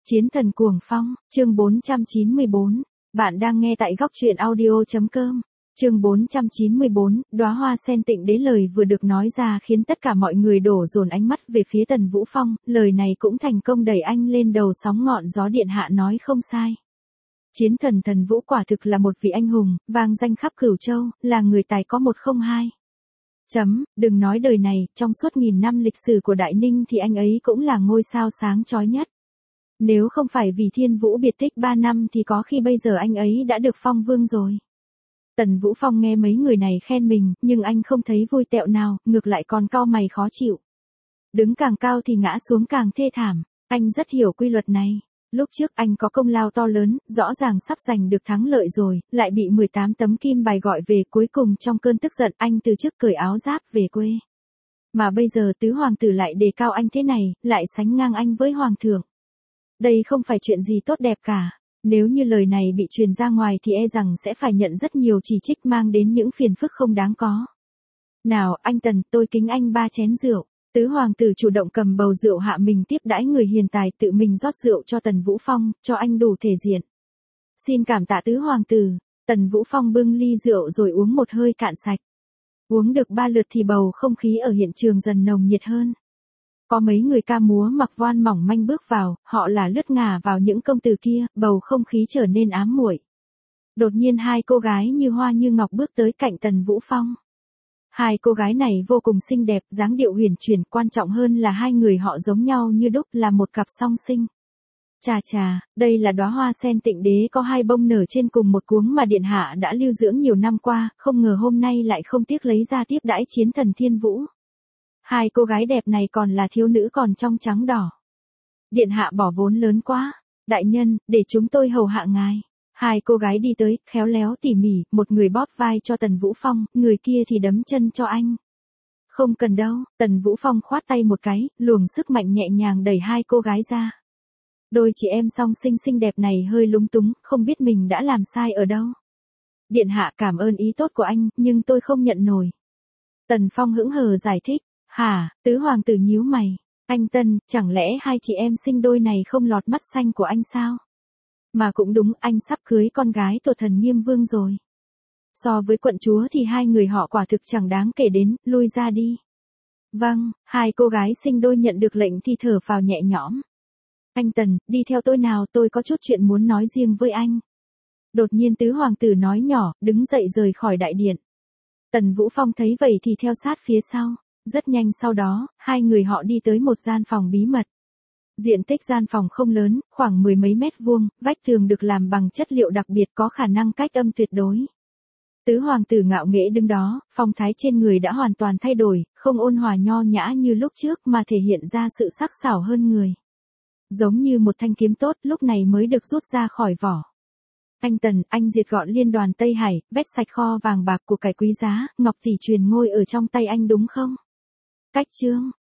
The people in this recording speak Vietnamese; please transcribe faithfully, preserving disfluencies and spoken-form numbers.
Chiến thần cuồng phong, chương bốn trăm chín mươi bốn. Bạn đang nghe tại góc truyện audio chấm com. Chương bốn trăm chín mươi bốn, đóa hoa sen tịnh đế lời vừa được nói ra khiến tất cả mọi người đổ dồn ánh mắt về phía Tần Vũ Phong, lời này cũng thành công đẩy anh lên đầu sóng ngọn gió, điện hạ nói không sai. Chiến thần Thần Vũ quả thực là một vị anh hùng, vang danh khắp Cửu Châu, là người tài có một không hai. Chấm, đừng nói đời này, trong suốt nghìn năm lịch sử của Đại Ninh thì anh ấy cũng là ngôi sao sáng chói nhất. Nếu không phải vì Thiên Vũ biệt tích ba năm thì có khi bây giờ anh ấy đã được phong vương rồi. Tần Vũ Phong nghe mấy người này khen mình, nhưng anh không thấy vui tẹo nào, ngược lại còn cau mày khó chịu. Đứng càng cao thì ngã xuống càng thê thảm, anh rất hiểu quy luật này. Lúc trước anh có công lao to lớn, rõ ràng sắp giành được thắng lợi rồi, lại bị mười tám tấm kim bài gọi về, cuối cùng trong cơn tức giận anh từ chức cởi áo giáp về quê. Mà bây giờ tứ hoàng tử lại đề cao anh thế này, lại sánh ngang anh với hoàng thượng. Đây không phải chuyện gì tốt đẹp cả. Nếu như lời này bị truyền ra ngoài thì e rằng sẽ phải nhận rất nhiều chỉ trích, mang đến những phiền phức không đáng có. Nào anh Tần, tôi kính anh ba chén rượu. Tứ hoàng tử chủ động cầm bầu rượu hạ mình tiếp đãi người hiền tài, tự mình rót rượu cho Tần Vũ Phong, cho anh đủ thể diện. Xin cảm tạ tứ hoàng tử. Tần Vũ Phong bưng ly rượu rồi uống một hơi cạn sạch. Uống được ba lượt thì bầu không khí ở hiện trường dần nồng nhiệt hơn. Có mấy người ca múa mặc voan mỏng manh bước vào, họ là lướt ngả vào những công tử kia, bầu không khí trở nên ám muội. Đột nhiên hai cô gái như hoa như ngọc bước tới cạnh Tần Vũ Phong. Hai cô gái này vô cùng xinh đẹp, dáng điệu huyền chuyển, quan trọng hơn là hai người họ giống nhau như đúc, là một cặp song sinh. Chà chà, đây là đóa hoa sen tịnh đế có hai bông nở trên cùng một cuống mà điện hạ đã lưu dưỡng nhiều năm qua, không ngờ hôm nay lại không tiếc lấy ra tiếp đãi chiến thần Thiên Vũ. Hai cô gái đẹp này còn là thiếu nữ còn trong trắng đỏ. Điện hạ bỏ vốn lớn quá. Đại nhân, để chúng tôi hầu hạ ngài. Hai cô gái đi tới, khéo léo tỉ mỉ, một người bóp vai cho Tần Vũ Phong, người kia thì đấm chân cho anh. Không cần đâu, Tần Vũ Phong khoát tay một cái, luồng sức mạnh nhẹ nhàng đẩy hai cô gái ra. Đôi chị em song sinh xinh đẹp này hơi lúng túng, không biết mình đã làm sai ở đâu. Điện hạ cảm ơn ý tốt của anh, nhưng tôi không nhận nổi. Tần Phong hững hờ giải thích. Hả, tứ hoàng tử nhíu mày. Anh Tân, chẳng lẽ hai chị em sinh đôi này không lọt mắt xanh của anh sao? Mà cũng đúng, anh sắp cưới con gái tổ thần Nghiêm Vương rồi. So với quận chúa thì hai người họ quả thực chẳng đáng kể đến, lui ra đi. Vâng, hai cô gái sinh đôi nhận được lệnh thì thở phào nhẹ nhõm. Anh Tần, đi theo tôi nào, tôi có chút chuyện muốn nói riêng với anh. Đột nhiên tứ hoàng tử nói nhỏ, đứng dậy rời khỏi đại điện. Tần Vũ Phong thấy vậy thì theo sát phía sau. Rất nhanh sau đó, hai người họ đi tới một gian phòng bí mật. Diện tích gian phòng không lớn, khoảng mười mấy mét vuông, vách tường được làm bằng chất liệu đặc biệt có khả năng cách âm tuyệt đối. Tứ hoàng tử ngạo nghễ đứng đó, phong thái trên người đã hoàn toàn thay đổi, không ôn hòa nho nhã như lúc trước mà thể hiện ra sự sắc sảo hơn người. Giống như một thanh kiếm tốt lúc này mới được rút ra khỏi vỏ. Anh Tần, anh diệt gọn liên đoàn Tây Hải, vét sạch kho vàng bạc của cải quý giá, ngọc tỷ truyền ngôi ở trong tay anh đúng không? Cách chương,